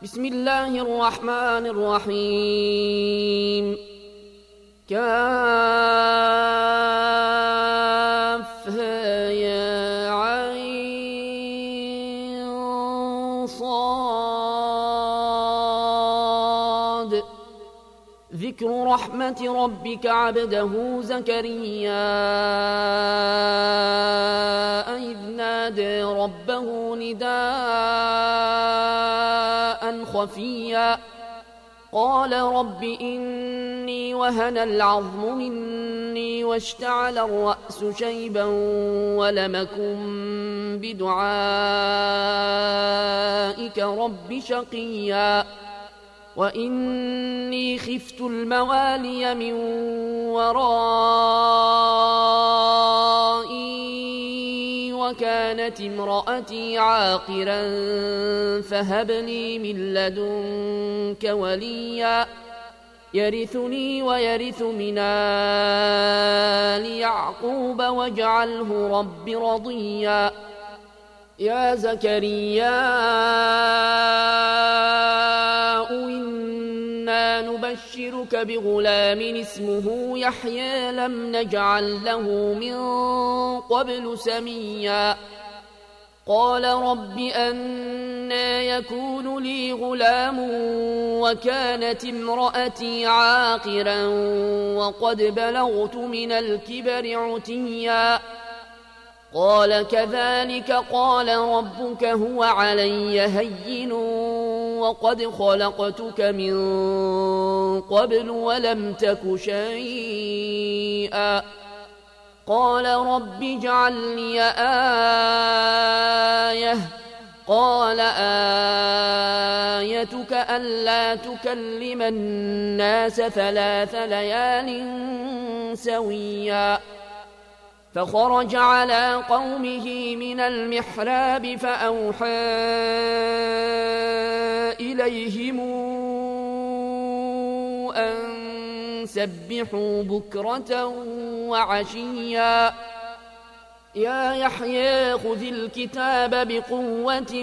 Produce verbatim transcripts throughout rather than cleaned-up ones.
بسم الله الرحمن الرحيم. كافها يا عين صاد. ذكر رحمة ربك عبده زكريا إذ نادى ربه نداء خفيا قال رب إني وهن العظم مني واشتعل الرأس شيبا ولم أكن بدعائك رب شقيا وإني خفت الموالي من ورائي وكانت امرأتي عاقرا فهب لي من لدنك وليا يرثني ويرث من آل يعقوب واجعله رب رضيا. يا زكريا إنا نبشرك بغلام اسمه يحيى لم نجعل له من قبل سميا قال رب أنى يكون لي غلام وكانت امرأتي عاقرا وقد بلغت من الكبر عتيا قال كذلك قال ربك هو علي هين وقد خلقتك من قبل ولم تك شيئا قال رب اجعل لي آية قال آيتك ألا تكلم الناس ثلاث ليال سويا فخرج على قومه من المحراب فأوحى إليهم أن سبحوا بكرة وعشيا يا يحيى خذ الكتاب بقوة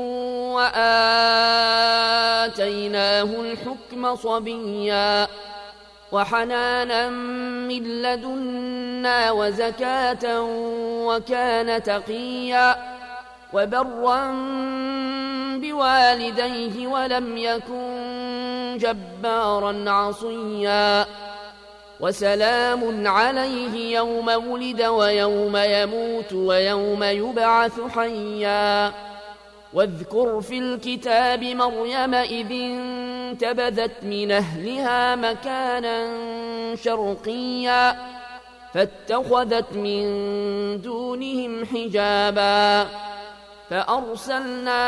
وآتيناه الحكم صبيا وحنانا من لدنا وزكاة وكان تقيا وبرا بوالديه ولم يكن جبارا عصيا وسلام عليه يوم ولد ويوم يموت ويوم يبعث حيا واذكر في الكتاب مريم إذ انتبذت من أهلها مكانا شرقيا فاتخذت من دونهم حجابا فأرسلنا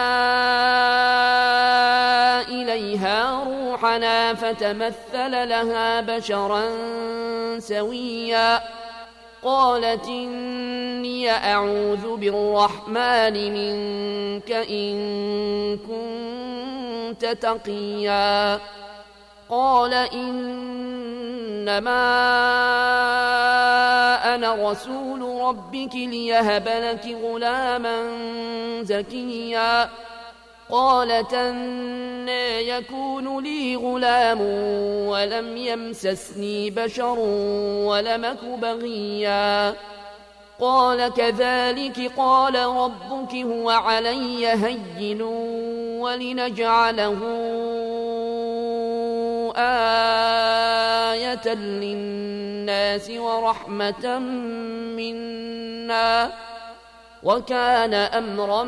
إليها روحنا فتمثل لها بشرا سويا قالت إني أعوذ بالرحمن منك إن كنت تقيا قال إنما أنا رسول ربك ليهب لك غلاما زكيا قالت أنى يكون لي غلام ولم يمسسني بشر ولم أك بغيا قال كذلك قال ربك هو علي هين ولنجعله آية للناس ورحمة منا وكان أمرا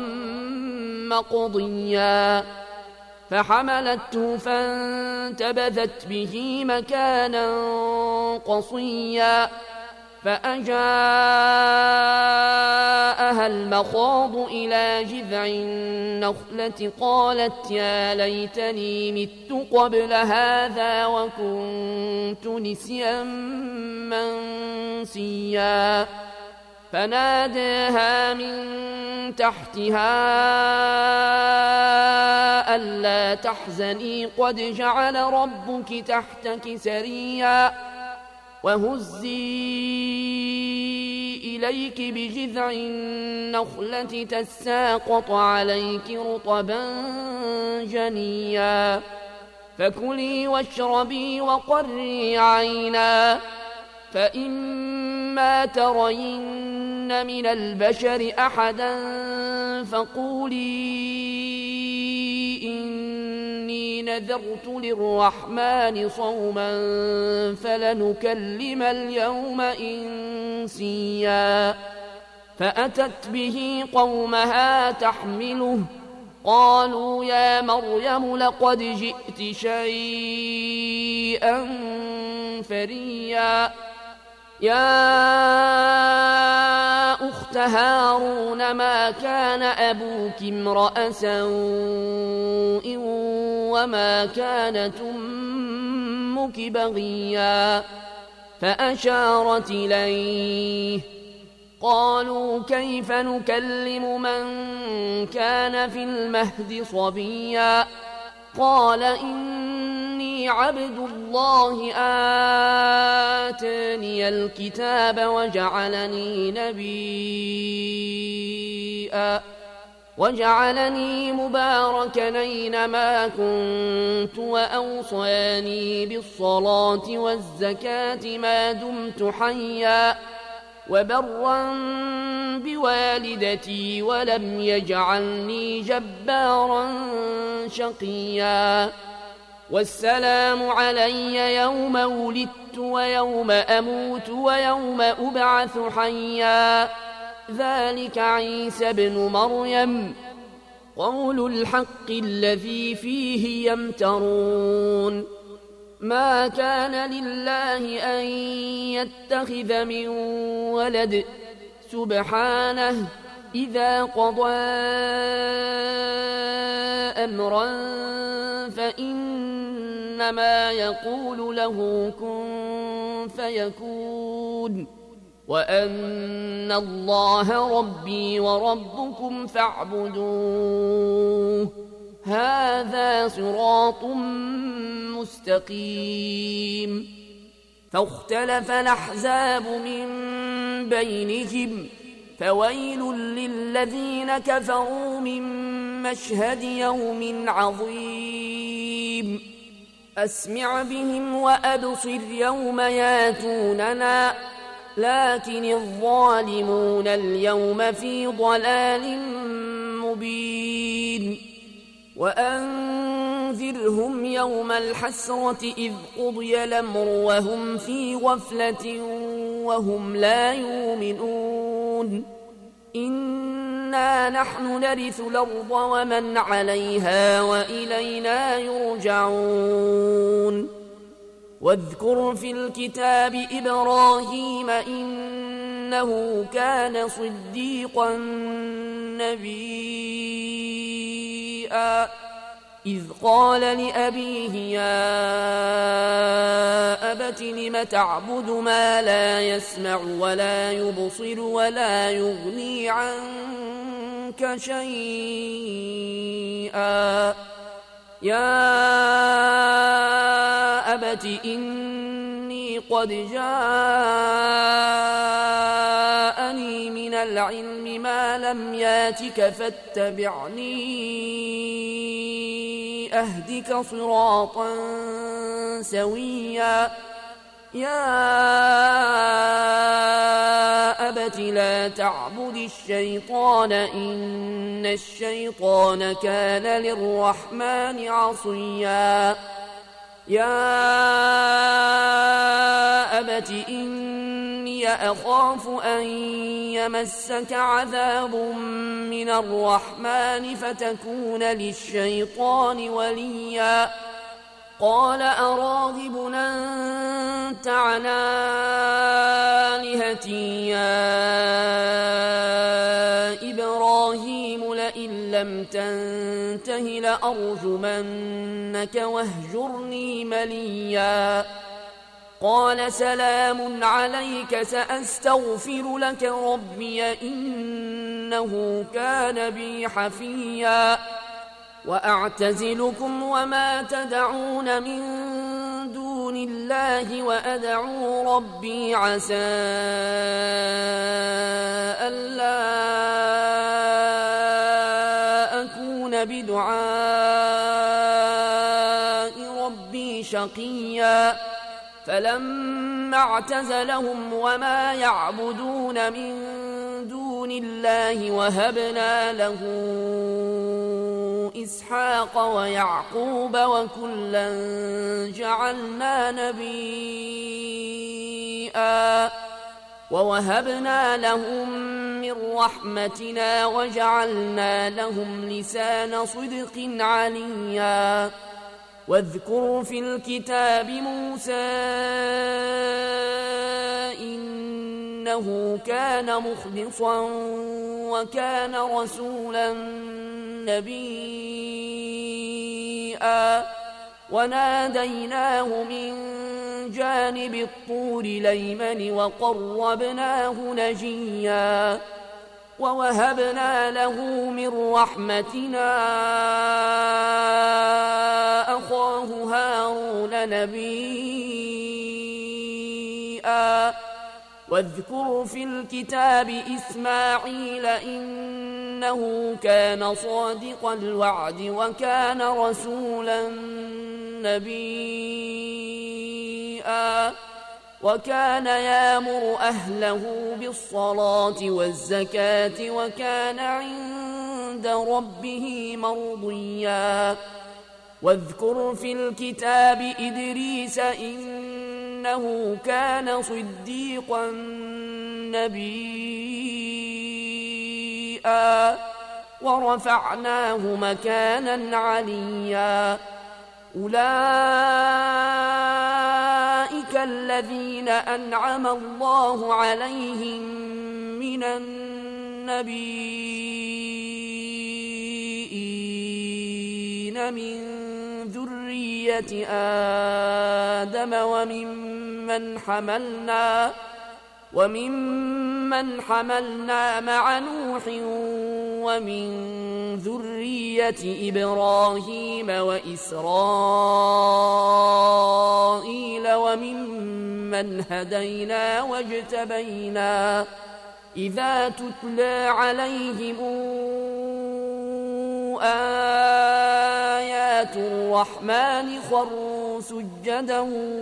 مقضيا فحملته فانتبذت به مكانا قصيا فأجاءها المخاض إلى جذع النخلة قالت يا ليتني مت قبل هذا وكنت نسيا منسيا فناداها من تحتها ألا تحزني قد جعل ربك تحتك سريا وهزي إليك بجذع النخلة تساقط عليك رطبا جنيا فكلي واشربي وقري عينا فإما ترين من البشر أحدا فقولي إني نذرت للرحمن صوما فلنكلم اليوم إنسيا فأتت به قومها تحمله قالوا يا مريم لقد جئت شيئا فريا يا أخت هارون ما كان أبوك امرأ سوء وما كانت أمك بغيا فأشارت إليه قالوا كيف نكلم من كان في المهد صبيا قال إني عبد الله آتاني الكتاب وجعلني نبيا وجعلني مباركا أينما كنت وأوصاني بالصلاة والزكاة ما دمت حيا وبرا بوالدتي ولم يجعلني جبارا شقيا والسلام علي يوم ولدت ويوم أموت ويوم أبعث حيا ذلك عيسى بن مريم قول الحق الذي فيه يمترون ما كان لله أن يتخذ من ولد سبحانه إذا قضى أمرا فإنما يقول له كن فيكون وأن الله ربي وربكم فاعبدوه هذا صراط مستقيم فاختلف الأحزاب من بينهم فويل للذين كفروا من مشهد يوم عظيم أسمع بهم وأبصر يوم ياتوننا لكن الظالمون اليوم في ضلال مبين وأنذرهم يوم الحسرة إذ قضي الأمر وهم في غفلة وهم لا يؤمنون إنا نحن نرث الأرض ومن عليها وإلينا يرجعون واذكر في الكتاب إبراهيم إنه كان صديقا نبيا إذ قال لأبيه يا أبت لم تعبد ما لا يسمع ولا يبصر ولا يغني عنك شيئا يا أبت إني قد جاءني من العلم ما لم ياتك فاتبعني أهدك صراطا سويا يا أبت لا تعبد الشيطان إن الشيطان كان للرحمن عصيا يا أبت إني أخاف أن يمسك عذاب من الرحمن فتكون للشيطان وليا قال أراغب أنت عن آلهتي يا إبراهيم لئن لم تنته لأرجمنك واهجرني مليا قال سلام عليك سأستغفر لك ربي إنه كان بي حفيا وأعتزلكم وما تدعون من دون الله وأدعو ربي عسى ألا أكون بدعاء ربي شقيا فلما اعتزلهم وما يعبدون من دون الله وهبنا له إسحاق ويعقوب وكلا جعلنا نبيا ووهبنا لهم من رحمتنا وجعلنا لهم لسان صدق عليا واذكر في الكتاب موسى إنه كان مخلصا وكان رسولا نبيا وناديناه من جانب الطور الأيمن وقربناه نجيا ووهبنا له من رحمتنا أخاه هارون نبيا واذكر في الكتاب إسماعيل إنه كان صادق الوعد وكان رسولا نبيا وكان يامر أهله بالصلاة والزكاة وكان عند ربه مرضيا واذكر في الكتاب إدريس إنه كان صديقا نبيا ورفعناه مكانا عليا أولئك الذين أنعم الله عليهم من النبيين من ذرية آدم وممن حملنا وممن حملنا مع نوح ومن ذرية إبراهيم وإسرائيل وممن هدينا واجتبينا إذا تتلى عليهم آيات الرحمن خروا سجدا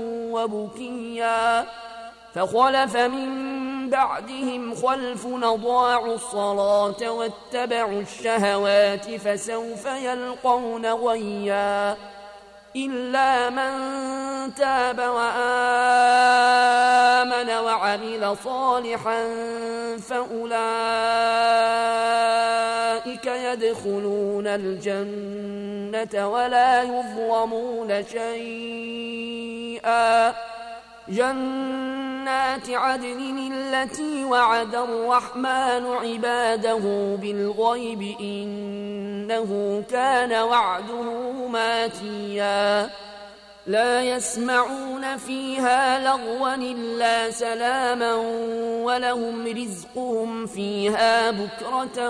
وبكيا فخلف من بعدهم خلف أضاعوا الصلاة واتبعوا الشهوات فسوف يلقون غيا إلا من تاب وآمن وعمل صالحا فأولئك يدخلون الجنة ولا يظلمون شيئا جنات عدن التي وعد الرحمن عباده بالغيب إنه كان وعده ماتيا لا يسمعون فيها لغوا إلا سلاما ولهم رزقهم فيها بكرة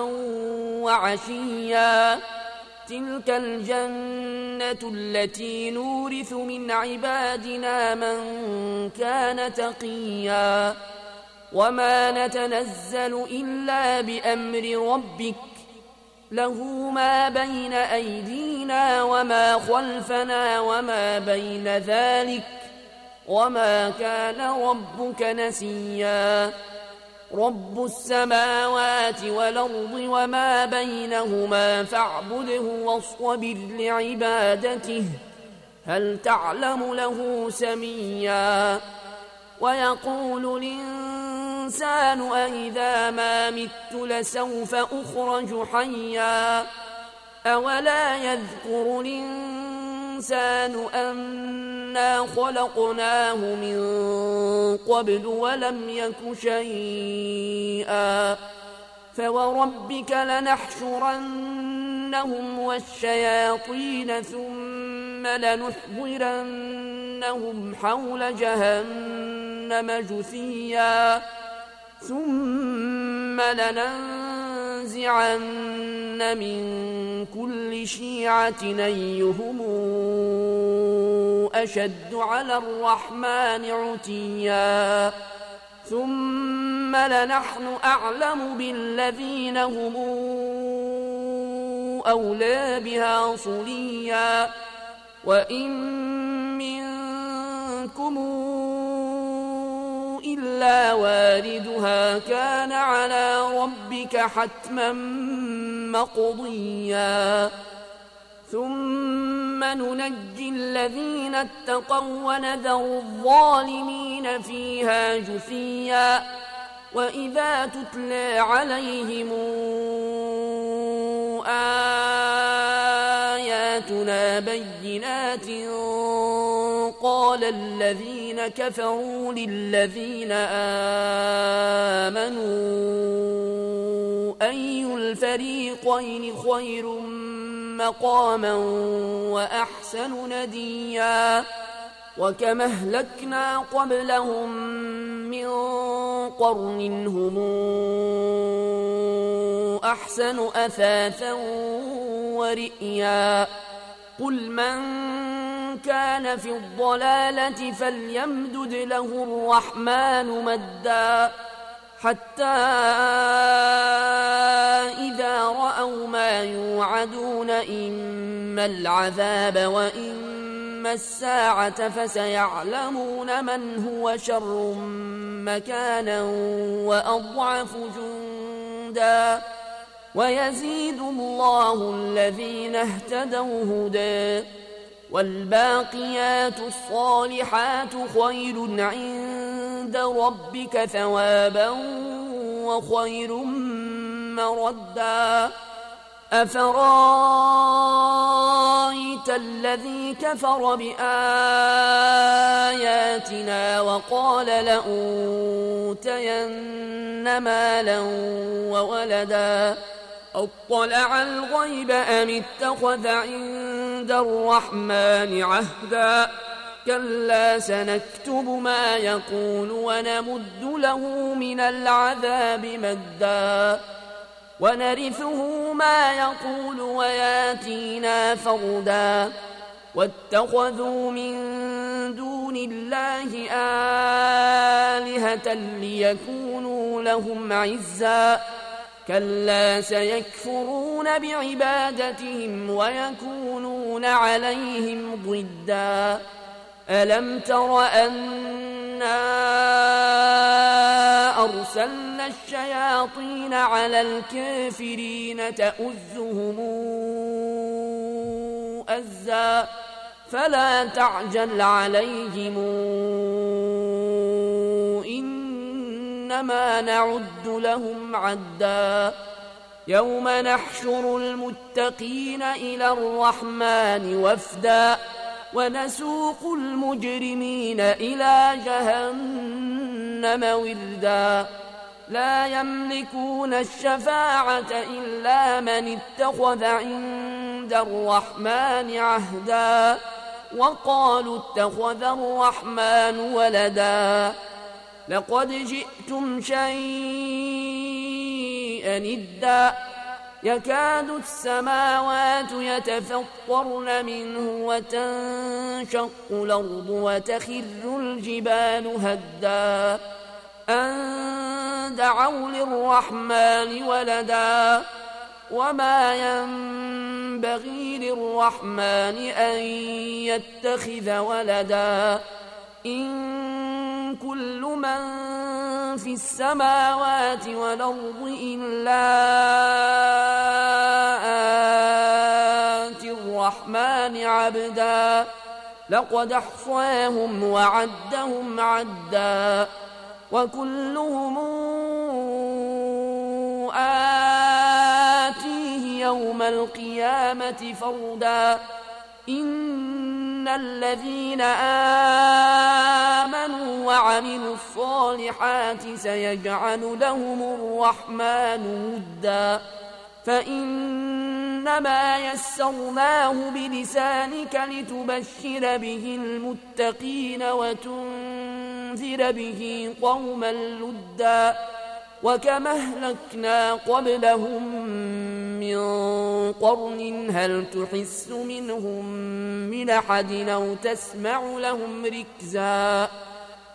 وعشيا تلك الجنة التي نورث من عبادنا من كان تقيا وما نتنزل إلا بأمر ربك له ما بين أيدينا وما خلفنا وما بين ذلك وما كان ربك نسيا رب السماوات والأرض وما بينهما فاعبده واصطبر لعبادته هل تعلم له سميا ويقول الإنسان أإذا ما مت لسوف أخرج حيا أولا يذكر الإنسان أنا خلقناه من قبل ولم يك شيئا فوربك لنحشرنهم والشياطين ثم لنحضرنهم حول جهنم جثيا ثم لننزعن لننزعن من كل شيعة أيهم أشد على الرحمن عتيا ثم لنحن أعلم بالذين هم أولى بها صليا وإن منكم إلا واردها كان على ربك حتما مقضيا ثم ننجي الذين اتقوا ونذر الظالمين فيها جثيا وإذا تتلى عليهم آياتنا بينات قال الذين كفروا للذين آمنوا أي الفريقين خير مقاما وأحسن نديا وكم أهلكنا قبلهم من قرن هم أحسن أثاثا ورئيا قل من كان في الضلالة فليمدد له الرحمن مدا حتى إذا رأوا ما يوعدون إما العذاب وإما الساعة فسيعلمون من هو شر مكانا وأضعف جندا ويزيد الله الذين اهتدوا هدى والباقيات الصالحات خير عند ربك ثوابا وخير مردا أفرايت الذي كفر بآياتنا وقال لأوتين مالا وولدا أطلع الغيب أم اتخذ عند الرحمن عهدا كلا سنكتب ما يقول ونمد له من العذاب مدا ونرثه ما يقول وياتينا فردا واتخذوا من دون الله آلهة ليكونوا لهم عزا كلا سيكفرون بعبادتهم ويكونون عليهم ضدا ألم تر أنا أرسلنا الشياطين على الكافرين تؤزهم أزا فلا تعجل عليهم إنما نعد لهم عدا يوم نحشر المتقين إلى الرحمن وفدا ونسوق المجرمين إلى جهنم وردا لا يملكون الشفاعة إلا من اتخذ عند الرحمن عهدا وقالوا اتخذ الرحمن ولدا لقد جئتم شيئا إدا يكاد السماوات يتفطرن منه وتنشق الأرض وتخر الجبال هدا أن دعوا للرحمن ولدا وما ينبغي للرحمن أن يتخذ ولدا إن كل من في السماوات والأرض إلا آتي الرحمن عبدا لقد أحصاهم وعدهم عدا وكلهم آتيه يوم القيامة فردا إن الذين آمنوا وعملوا الصالحات سيجعل لهم الرحمن ودا فإنما يسرناه بلسانك لتبشر به المتقين وتنذر به قوما لدا وكما أهلكنا قبلهم من قرن هل تحس منهم من أحد أو تسمع لهم ركزا